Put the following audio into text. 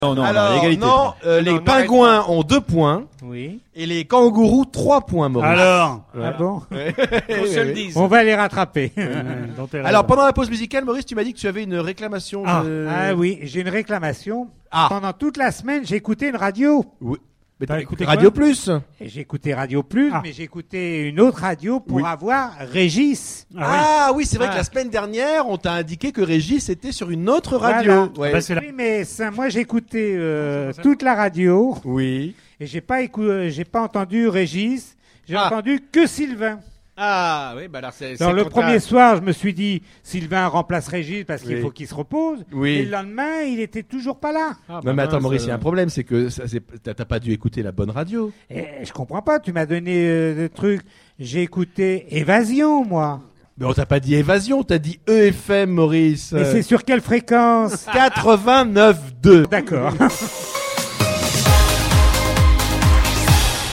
Non, Alors, égalité. non, les pingouins ont 2 points Oui. et les kangourous 3 points, Maurice. Alors. Ouais. Ah bon? On se le dise. On va les rattraper. Alors, pendant la pause musicale, Maurice, tu m'as dit que tu avais une réclamation. Ah oui, j'ai une réclamation. Ah. Pendant toute la semaine, j'ai écouté une radio. Oui. Mais T'as t'as écouté écouté Radio quoi Plus. Et j'ai écouté Radio Plus, Ah. mais j'ai écouté une autre radio pour Oui. avoir Régis. Ah oui, c'est vrai Ah. que la semaine dernière, on t'a indiqué que Régis était sur une autre radio. Voilà. Ouais. Bah, c'est la... Oui, mais ça, moi j'ai écouté toute la radio Oui. et j'ai pas entendu Régis. J'ai Ah. entendu que Sylvain. Ah oui, bah alors c'est. Dans le contraire. premier soir, je me suis dit Sylvain remplace Régis parce qu'il Oui. faut qu'il se repose. Oui. Et le lendemain, il était toujours pas là. Ah, Non, mais attends, mince, Maurice, il y a un problème, c'est que t'as pas dû écouter la bonne radio. Et je comprends pas. Tu m'as donné des trucs. J'ai écouté Évasion, moi. Mais on t'a pas dit Évasion, t'as dit EFM, Maurice. Mais c'est sur quelle fréquence? 89.2. D'accord.